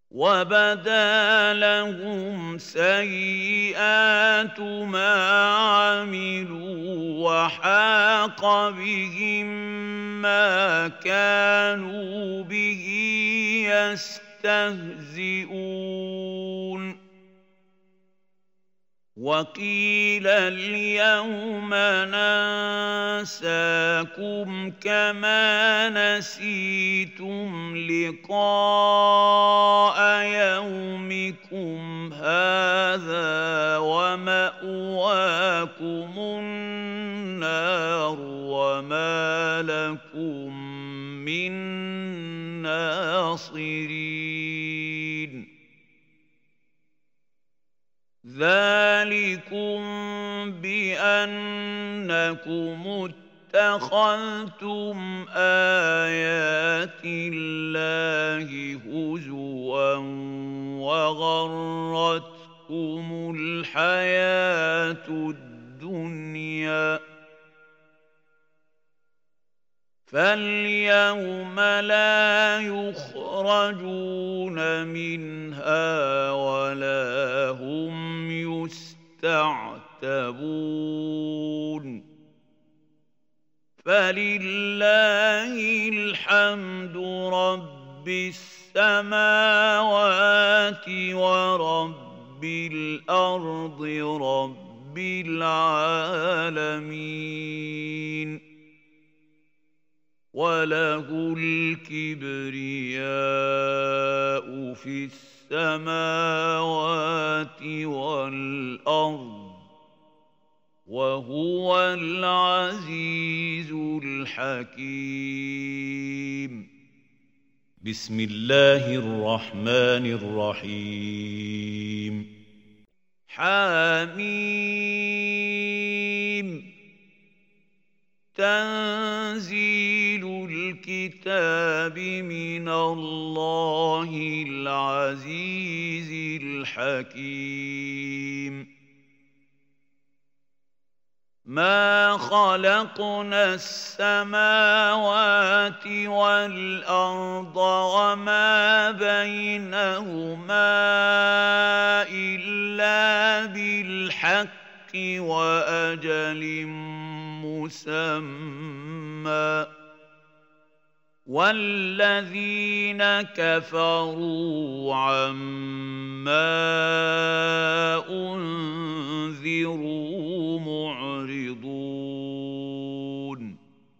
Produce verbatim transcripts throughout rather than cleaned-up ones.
وَبَدَا لَهُمْ سَيِّئَاتُ مَا عَمِلُوا وَحَاقَ بِهِم مَّا كَانُوا بِهِ يَسْتَهْزِئُونَ وَقِيلَ الْيَوْمَ نَنسَاكُمْ كَمَا نَسِيتُمْ لِقَاءَ يَوْمِكُمْ هَٰذَا وَمَأْوَاكُمُ النَّارُ وَمَا لَكُم مِّن نَّاصِرِينَ ذَٰلِكُم بِأَنَّكُمُ اتَّخَذْتُمْ آيَاتِ اللَّهِ هُزُوًا وَغَرَّتْكُمُ الْحَيَاةُ الدُّنْيَا فَالْيَوْمَ لَا يُخْرَجُونَ مِنْهَا وَلَا هُمْ يُسْتَعْتَبُونَ فَلِلَّهِ الْحَمْدُ رَبِّ السَّمَاوَاتِ وَرَبِّ الْأَرْضِ رَبِّ الْعَالَمِينَ وَلَهُ الْكِبْرِيَاءُ فِي السَّمَاوَاتِ وَالْأَرْضِ وَهُوَ الْعَزِيزُ الْحَكِيمُ بسم الله الرحمن الرحيم حميم تنزيل الكتاب من الله العزيز الحكيم ما خلقنا السماوات والأرض وما بينهما إلا بالحق وأجل مسمى والذين كفروا عما أنذروا معرضون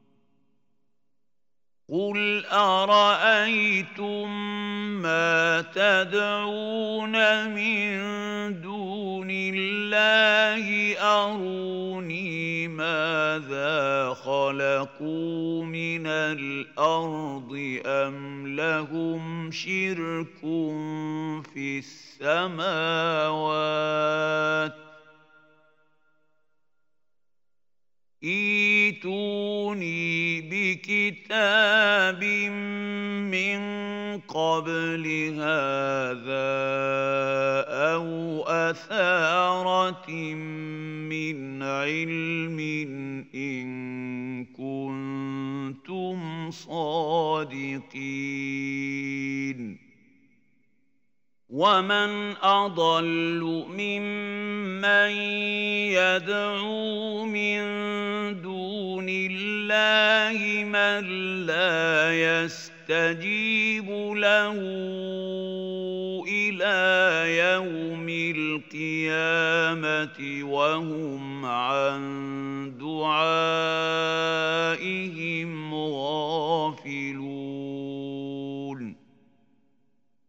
قل أرأيتم ما تدعون من دون الله أروني ماذا خلقوا من الأرض أم لهم شرك في السماوات ائتوني بكتاب من قبل هذا أو أثارة من علم إن كنتم صادقين ومن أضل ممن يدعو من دون الله من لا يستجيب له إلى يوم القيامة وهم عن